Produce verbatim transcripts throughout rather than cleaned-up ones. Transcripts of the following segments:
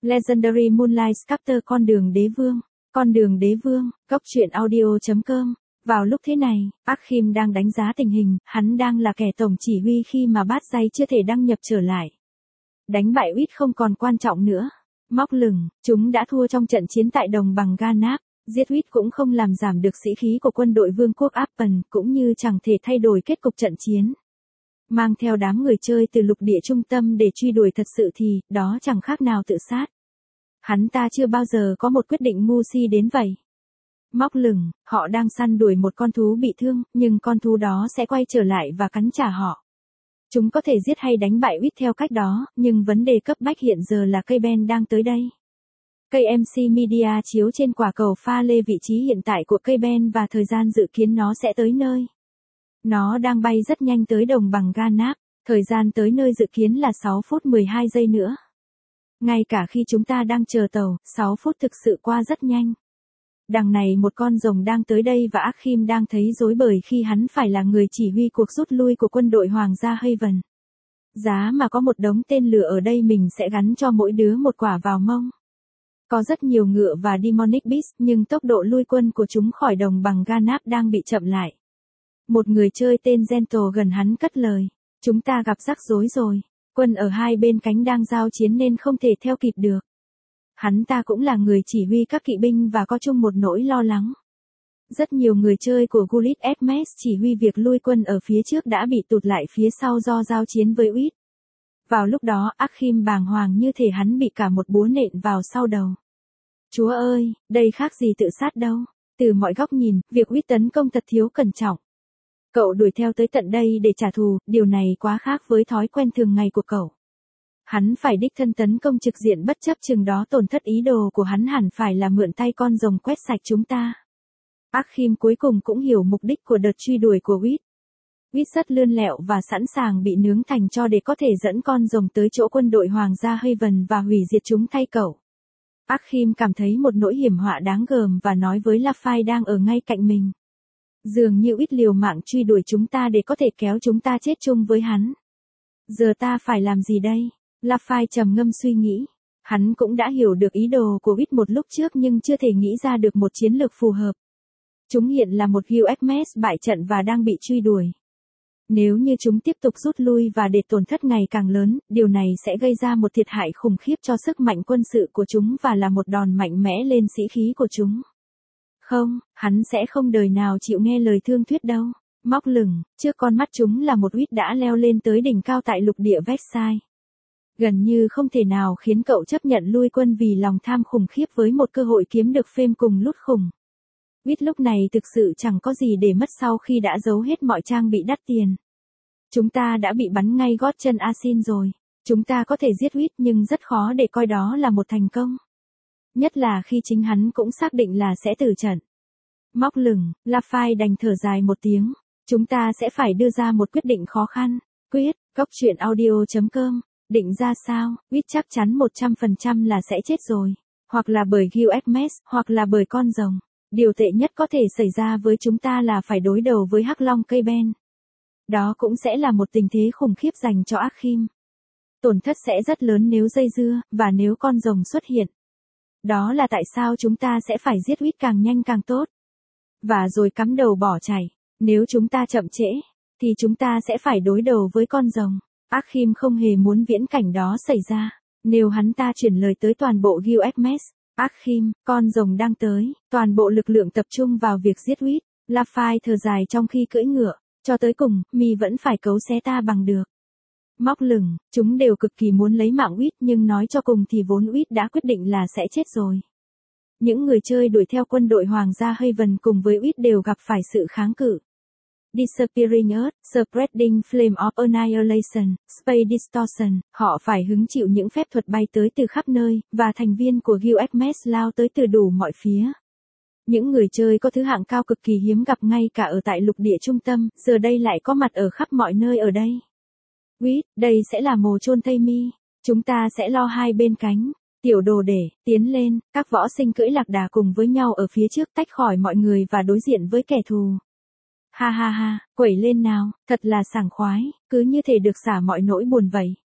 Legendary Moonlight Sculptor con đường đế vương, con đường đế vương, góc truyện audio.com. Vào lúc thế này, Akhim đang đánh giá tình hình, hắn đang là kẻ tổng chỉ huy khi mà bát giai chưa thể đăng nhập trở lại. Đánh bại Uýt không còn quan trọng nữa. Móc lửng, chúng đã thua trong trận chiến tại đồng bằng Ganap, giết Uýt cũng không làm giảm được sĩ khí của quân đội vương quốc Appen, cũng như chẳng thể thay đổi kết cục trận chiến. Mang theo đám người chơi từ lục địa trung tâm để truy đuổi thật sự thì, đó chẳng khác nào tự sát. Hắn ta chưa bao giờ có một quyết định ngu si đến vậy. Móc lửng, họ đang săn đuổi một con thú bị thương, nhưng con thú đó sẽ quay trở lại và cắn trả họ. Chúng có thể giết hay đánh bại Uýt theo cách đó, nhưng vấn đề cấp bách hiện giờ là cây Ben đang tới đây. Cây em xê Media chiếu trên quả cầu pha lê vị trí hiện tại của cây Ben và thời gian dự kiến nó sẽ tới nơi. Nó đang bay rất nhanh tới đồng bằng Ganap, thời gian tới nơi dự kiến là sáu phút mười hai giây nữa. Ngay cả khi chúng ta đang chờ tàu, sáu phút thực sự qua rất nhanh. Đằng này một con rồng đang tới đây và Akhim đang thấy rối bời khi hắn phải là người chỉ huy cuộc rút lui của quân đội Hoàng gia Haven. Giá mà có một đống tên lửa ở đây mình sẽ gắn cho mỗi đứa một quả vào mông. Có rất nhiều ngựa và Demonic Beast nhưng tốc độ lui quân của chúng khỏi đồng bằng Ganap đang bị chậm lại. Một người chơi tên Gentle gần hắn cất lời. Chúng ta gặp rắc rối rồi. Quân ở hai bên cánh đang giao chiến nên không thể theo kịp được. Hắn ta cũng là người chỉ huy các kỵ binh và có chung một nỗi lo lắng. Rất nhiều người chơi của Gulit Hermes chỉ huy việc lui quân ở phía trước đã bị tụt lại phía sau do giao chiến với Uýt. Vào lúc đó Akhim bàng hoàng như thể hắn bị cả một búa nện vào sau đầu. Chúa ơi, đây khác gì tự sát đâu. Từ mọi góc nhìn, việc Uýt tấn công thật thiếu cẩn trọng. Cậu đuổi theo tới tận đây để trả thù, điều này quá khác với thói quen thường ngày của cậu. Hắn phải đích thân tấn công trực diện bất chấp chừng đó tổn thất, ý đồ của hắn hẳn phải là mượn tay con rồng quét sạch chúng ta. Akhim cuối cùng cũng hiểu mục đích của đợt truy đuổi của Uýt. Uýt rất lươn lẹo và sẵn sàng bị nướng thành tro để có thể dẫn con rồng tới chỗ quân đội Hoàng gia Haven và hủy diệt chúng thay cậu. Akhim cảm thấy một nỗi hiểm họa đáng gờm và nói với Lafay đang ở ngay cạnh mình. Dường như Uýt liều mạng truy đuổi chúng ta để có thể kéo chúng ta chết chung với hắn. Giờ ta phải làm gì đây? Lafay trầm ngâm suy nghĩ. Hắn cũng đã hiểu được ý đồ của Uýt một lúc trước nhưng chưa thể nghĩ ra được một chiến lược phù hợp. Chúng hiện là một Guild Hermes bại trận và đang bị truy đuổi. Nếu như chúng tiếp tục rút lui và để tổn thất ngày càng lớn, điều này sẽ gây ra một thiệt hại khủng khiếp cho sức mạnh quân sự của chúng và là một đòn mạnh mẽ lên sĩ khí của chúng. Không, hắn sẽ không đời nào chịu nghe lời thương thuyết đâu. Móc lửng, trước con mắt chúng là một Uýt đã leo lên tới đỉnh cao tại lục địa Versailles. Gần như không thể nào khiến cậu chấp nhận lui quân vì lòng tham khủng khiếp với một cơ hội kiếm được phêm cùng lút khủng. Uýt lúc này thực sự chẳng có gì để mất sau khi đã giấu hết mọi trang bị đắt tiền. Chúng ta đã bị bắn ngay gót chân Asin rồi. Chúng ta có thể giết Uýt nhưng rất khó để coi đó là một thành công. Nhất là khi chính hắn cũng xác định là sẽ tử trận. Móc lửng, Lafay đành thở dài một tiếng. Chúng ta sẽ phải đưa ra một quyết định khó khăn. Quyết, góc truyện audio.com. Định ra sao? Uýt chắc chắn một trăm phần trăm là sẽ chết rồi. Hoặc là bởi Guild Hermes, hoặc là bởi con rồng. Điều tệ nhất có thể xảy ra với chúng ta là phải đối đầu với Hắc Long cây Ben. Đó cũng sẽ là một tình thế khủng khiếp dành cho Akhim. Tổn thất sẽ rất lớn nếu dây dưa, và nếu con rồng xuất hiện. Đó là tại sao chúng ta sẽ phải giết Uýt càng nhanh càng tốt. Và rồi cắm đầu bỏ chạy. Nếu chúng ta chậm trễ, thì chúng ta sẽ phải đối đầu với con rồng. Akhim không hề muốn viễn cảnh đó xảy ra. Nếu hắn ta chuyển lời tới toàn bộ Guild Hermes, Akhim, con rồng đang tới, toàn bộ lực lượng tập trung vào việc giết Uýt. Lafay thở dài trong khi cưỡi ngựa. Cho tới cùng, mi vẫn phải cấu xé ta bằng được. Móc lửng, chúng đều cực kỳ muốn lấy mạng Uýt nhưng nói cho cùng thì vốn Uýt đã quyết định là sẽ chết rồi. Những người chơi đuổi theo quân đội Hoàng gia Haven cùng với Uýt đều gặp phải sự kháng cự. Disappearing Earth, Spreading Flame of Annihilation, Space Distortion, họ phải hứng chịu những phép thuật bay tới từ khắp nơi, và thành viên của Guild Hermes lao tới từ đủ mọi phía. Những người chơi có thứ hạng cao cực kỳ hiếm gặp ngay cả ở tại lục địa trung tâm, giờ đây lại có mặt ở khắp mọi nơi ở đây. Uýt, đây sẽ là mồ chôn thây mi. Chúng ta sẽ lo hai bên cánh. Tiểu đồ để, tiến lên, các võ sinh cưỡi lạc đà cùng với nhau ở phía trước tách khỏi mọi người và đối diện với kẻ thù. Ha ha ha, quẩy lên nào, thật là sảng khoái, cứ như thể được xả mọi nỗi buồn vậy.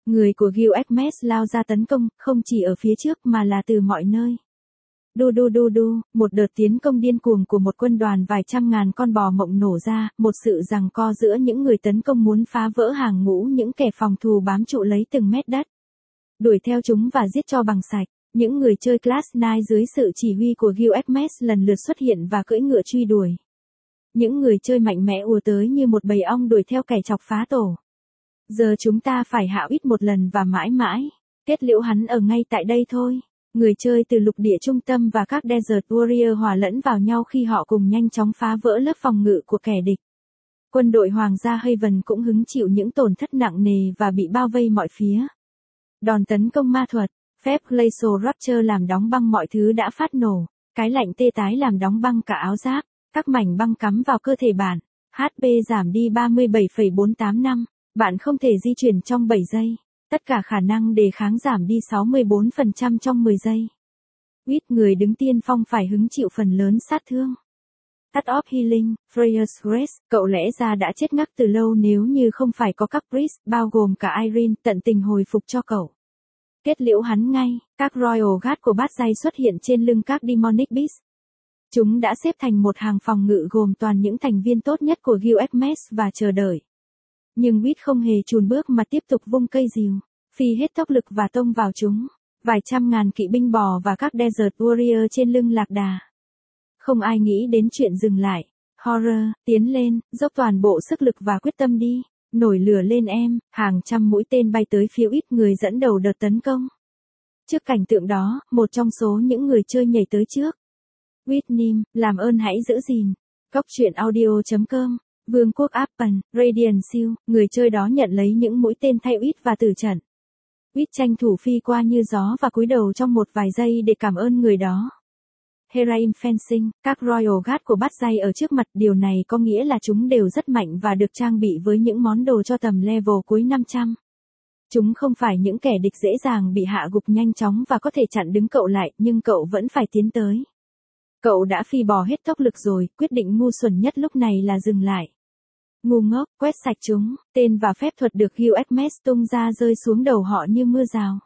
Người của Gilgamesh lao ra tấn công, không chỉ ở phía trước mà là từ mọi nơi. Đu đu đu đu, một đợt tiến công điên cuồng của một quân đoàn vài trăm ngàn con bò mộng nổ ra, một sự giằng co giữa những người tấn công muốn phá vỡ hàng ngũ những kẻ phòng thủ bám trụ lấy từng mét đất. Đuổi theo chúng và giết cho bằng sạch. Những người chơi Class chín dưới sự chỉ huy của Gilgamesh lần lượt xuất hiện và cưỡi ngựa truy đuổi. Những người chơi mạnh mẽ ùa tới như một bầy ong đuổi theo kẻ chọc phá tổ. Giờ chúng ta phải hạ ít một lần và mãi mãi. Kết liễu hắn ở ngay tại đây thôi. Người chơi từ lục địa trung tâm và các Desert Warrior hòa lẫn vào nhau khi họ cùng nhanh chóng phá vỡ lớp phòng ngự của kẻ địch. Quân đội Hoàng gia Haven cũng hứng chịu những tổn thất nặng nề và bị bao vây mọi phía. Đòn tấn công ma thuật, phép Glacial Rupture làm đóng băng mọi thứ đã phát nổ. Cái lạnh tê tái làm đóng băng cả áo giáp. Các mảnh băng cắm vào cơ thể bạn. hát pê giảm đi ba mươi bảy phẩy bốn tám năm. Bạn không thể di chuyển trong bảy giây. Tất cả khả năng đề kháng giảm đi sáu mươi bốn phần trăm trong mười giây. Ít người đứng tiên phong phải hứng chịu phần lớn sát thương. Cut off Healing, Freya's Grace, cậu lẽ ra đã chết ngắc từ lâu nếu như không phải có các priest, bao gồm cả Irene, tận tình hồi phục cho cậu. Kết liễu hắn ngay, các Royal Guard của bát giai xuất hiện trên lưng các Demonic Beast. Chúng đã xếp thành một hàng phòng ngự gồm toàn những thành viên tốt nhất của Gilgamesh và chờ đợi. Nhưng Wit không hề chùn bước mà tiếp tục vung cây rìu, phi hết tốc lực và tông vào chúng. Vài trăm ngàn kỵ binh bò và các Desert Warrior trên lưng lạc đà. Không ai nghĩ đến chuyện dừng lại. Horror, tiến lên, dốc toàn bộ sức lực và quyết tâm đi. Nổi lửa lên em, hàng trăm mũi tên bay tới phía ít người dẫn đầu đợt tấn công. Trước cảnh tượng đó, một trong số những người chơi nhảy tới trước. Whitney, làm ơn hãy giữ gìn. Cóc truyện audio chấm com, Vương quốc Appen, Radiant Shield, người chơi đó nhận lấy những mũi tên thay Whit và tử trận. Whit tranh thủ phi qua như gió và cúi đầu trong một vài giây để cảm ơn người đó. Heroin Fencing, các Royal Guard của bát giai ở trước mặt, điều này có nghĩa là chúng đều rất mạnh và được trang bị với những món đồ cho tầm level cuối năm trăm. Chúng không phải những kẻ địch dễ dàng bị hạ gục nhanh chóng và có thể chặn đứng cậu lại, nhưng cậu vẫn phải tiến tới. Cậu đã phi bò hết tốc lực rồi, quyết định ngu xuẩn nhất lúc này là dừng lại. Ngu ngốc, quét sạch chúng, tên và phép thuật được Gilgamesh tung ra rơi xuống đầu họ như mưa rào.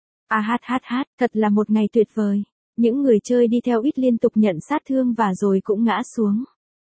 À hát hát hát, thật là một ngày tuyệt vời. Những người chơi đi theo ít liên tục nhận sát thương và rồi cũng ngã xuống.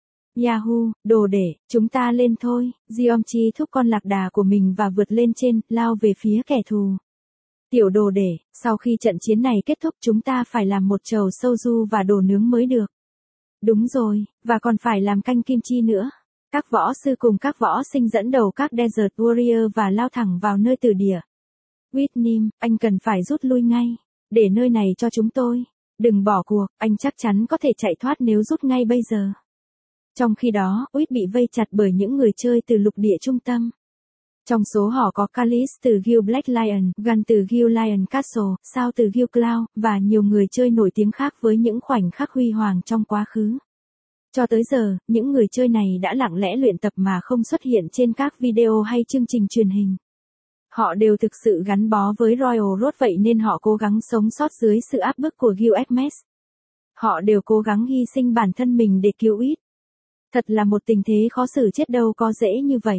Yahoo, đồ để, chúng ta lên thôi. Giomchi thúc con lạc đà của mình và vượt lên trên, lao về phía kẻ thù. Tiểu đồ để, sau khi trận chiến này kết thúc chúng ta phải làm một chầu soju và đồ nướng mới được. Đúng rồi, và còn phải làm canh kim chi nữa. Các võ sư cùng các võ sinh dẫn đầu các Desert Warrior và lao thẳng vào nơi tử địa. Whitney, anh cần phải rút lui ngay. Để nơi này cho chúng tôi. Đừng bỏ cuộc, anh chắc chắn có thể chạy thoát nếu rút ngay bây giờ. Trong khi đó, Whit bị vây chặt bởi những người chơi từ lục địa trung tâm. Trong số họ có Callis từ Gil Black Lion, Gun từ Gil Lion Castle, Sao từ Gil Cloud, và nhiều người chơi nổi tiếng khác với những khoảnh khắc huy hoàng trong quá khứ. Cho tới giờ, những người chơi này đã lặng lẽ luyện tập mà không xuất hiện trên các video hay chương trình truyền hình. Họ đều thực sự gắn bó với Royal Road, vậy nên họ cố gắng sống sót dưới sự áp bức của Gilgamesh. Họ đều cố gắng hy sinh bản thân mình để cứu ít. Thật là một tình thế khó xử, chết đâu có dễ như vậy.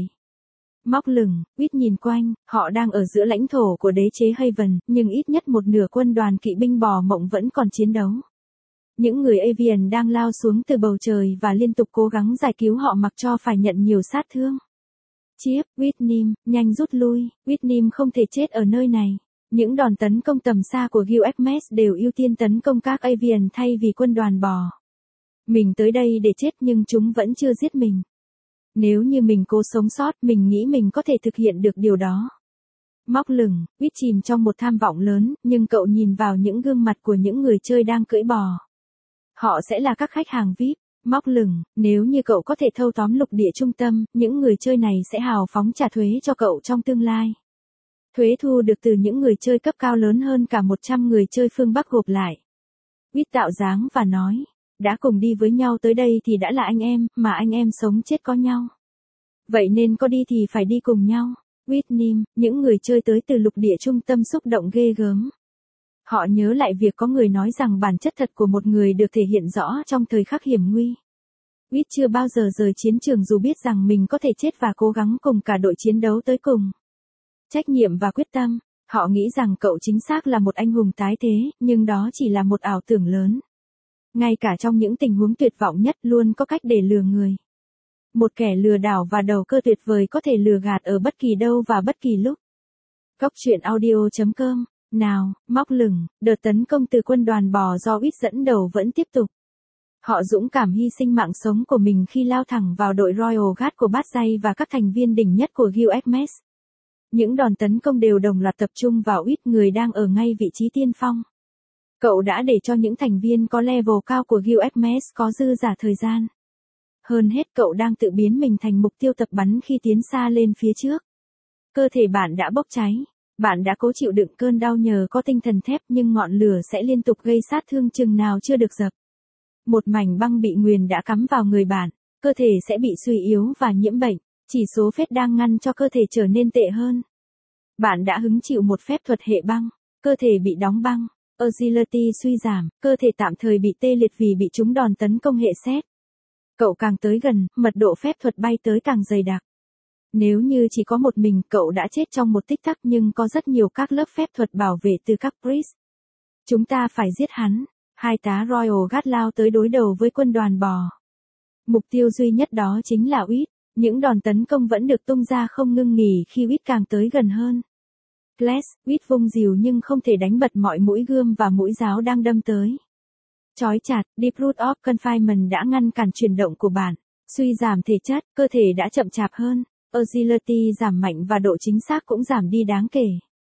Móc lửng, Whit nhìn quanh, họ đang ở giữa lãnh thổ của đế chế Haven, nhưng ít nhất một nửa quân đoàn kỵ binh bò mộng vẫn còn chiến đấu. Những người Avian đang lao xuống từ bầu trời và liên tục cố gắng giải cứu họ mặc cho phải nhận nhiều sát thương. Chiếp, Whitney, nhanh rút lui, Whitney không thể chết ở nơi này. Những đòn tấn công tầm xa của Gilgamesh đều ưu tiên tấn công các Avian thay vì quân đoàn bò. Mình tới đây để chết nhưng chúng vẫn chưa giết mình. Nếu như mình cố sống sót, mình nghĩ mình có thể thực hiện được điều đó. Móc lửng, Whit chìm trong một tham vọng lớn, nhưng cậu nhìn vào những gương mặt của những người chơi đang cưỡi bò. Họ sẽ là các khách hàng vi ai pi. Móc lửng, nếu như cậu có thể thâu tóm lục địa trung tâm, những người chơi này sẽ hào phóng trả thuế cho cậu trong tương lai. Thuế thu được từ những người chơi cấp cao lớn hơn cả một trăm người chơi phương Bắc gộp lại. Whit tạo dáng và nói, đã cùng đi với nhau tới đây thì đã là anh em, mà anh em sống chết có nhau. Vậy nên có đi thì phải đi cùng nhau. Whitney, những người chơi tới từ lục địa trung tâm xúc động ghê gớm. Họ nhớ lại việc có người nói rằng bản chất thật của một người được thể hiện rõ trong thời khắc hiểm nguy. Whit chưa bao giờ rời chiến trường dù biết rằng mình có thể chết và cố gắng cùng cả đội chiến đấu tới cùng. trách nhiệm và quyết tâm. Họ nghĩ rằng cậu chính xác là một anh hùng tái thế, nhưng đó chỉ là một ảo tưởng lớn. Ngay cả trong những tình huống tuyệt vọng nhất luôn có cách để lừa người. Một kẻ lừa đảo và đầu cơ tuyệt vời có thể lừa gạt ở bất kỳ đâu và bất kỳ lúc. Góc truyện audio chấm com. Nào, móc lửng, đợt tấn công từ quân đoàn bò do Uýt dẫn đầu vẫn tiếp tục. Họ dũng cảm hy sinh mạng sống của mình khi lao thẳng vào đội Royal Guard của Barzai và các thành viên đỉnh nhất của Guild. Những đòn tấn công đều đồng loạt tập trung vào Uýt, người đang ở ngay vị trí tiên phong. Cậu đã để cho những thành viên có level cao của Guild có dư giả thời gian. Hơn hết cậu đang tự biến mình thành mục tiêu tập bắn khi tiến xa lên phía trước. Cơ thể bạn đã bốc cháy. Bạn đã cố chịu đựng cơn đau nhờ có tinh thần thép, nhưng ngọn lửa sẽ liên tục gây sát thương chừng nào chưa được dập. Một mảnh băng bị nguyền đã cắm vào người bạn, cơ thể sẽ bị suy yếu và nhiễm bệnh, chỉ số phết đang ngăn cho cơ thể trở nên tệ hơn. Bạn đã hứng chịu một phép thuật hệ băng, cơ thể bị đóng băng, agility suy giảm, cơ thể tạm thời bị tê liệt vì bị trúng đòn tấn công hệ sét. Cậu càng tới gần, mật độ phép thuật bay tới càng dày đặc. Nếu như chỉ có một mình, cậu đã chết trong một tích tắc, nhưng có rất nhiều các lớp phép thuật bảo vệ từ các priest. Chúng ta phải giết hắn. Hai tá Royal Guard lao tới đối đầu với quân đoàn bò. Mục tiêu duy nhất đó chính là Uýt. Những đòn tấn công vẫn được tung ra không ngưng nghỉ khi Uýt càng tới gần hơn. Clash, Uýt vung rìu nhưng không thể đánh bật mọi mũi gươm và mũi giáo đang đâm tới. Chói chặt, Deep Root of Confinement đã ngăn cản chuyển động của bạn. Suy giảm thể chất, cơ thể đã chậm chạp hơn. Agility giảm mạnh và độ chính xác cũng giảm đi đáng kể.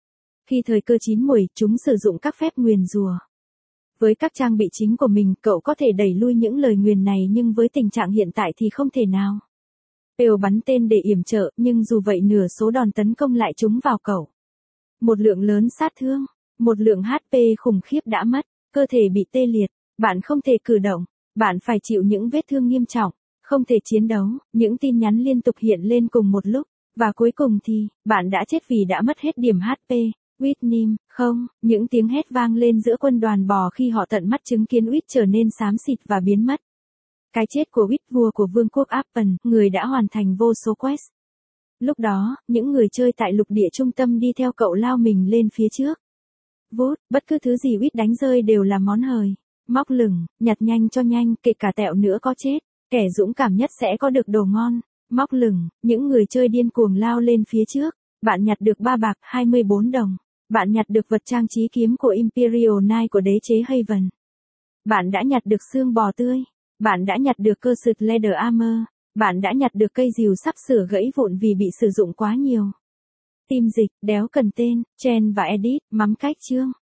Khi thời cơ chín muồi, chúng sử dụng các phép nguyền rùa. Với các trang bị chính của mình, cậu có thể đẩy lui những lời nguyền này, nhưng với tình trạng hiện tại thì không thể nào. Đều bắn tên để yểm trợ, nhưng dù vậy nửa số đòn tấn công lại trúng vào cậu. Một lượng lớn sát thương, một lượng hát pê khủng khiếp đã mất, cơ thể bị tê liệt, bạn không thể cử động, bạn phải chịu những vết thương nghiêm trọng. Không thể chiến đấu, những tin nhắn liên tục hiện lên cùng một lúc, và cuối cùng thì, bạn đã chết vì đã mất hết điểm hát pê. Whitney, không, những tiếng hét vang lên giữa quân đoàn bò khi họ tận mắt chứng kiến Uýt trở nên xám xịt và biến mất. Cái chết của Uýt, vua của vương quốc Appen, người đã hoàn thành vô số quest. Lúc đó, những người chơi tại lục địa trung tâm đi theo cậu lao mình lên phía trước. Vút, bất cứ thứ gì Uýt đánh rơi đều là món hời. Móc lửng, nhặt nhanh cho nhanh, kể cả tẹo nữa có chết. Kẻ dũng cảm nhất sẽ có được đồ ngon. Móc lửng, những người chơi điên cuồng lao lên phía trước. Bạn nhặt được ba bạc, hai mươi bốn đồng. Bạn nhặt được vật trang trí kiếm của Imperial Knight của đế chế Haven. Bạn đã nhặt được xương bò tươi. Bạn đã nhặt được cơ sượt Leather Armor. Bạn đã nhặt được cây rìu sắp sửa gãy vụn vì bị sử dụng quá nhiều. Tim dịch, đéo cần tên, Chen và Edit, mắm cách chương.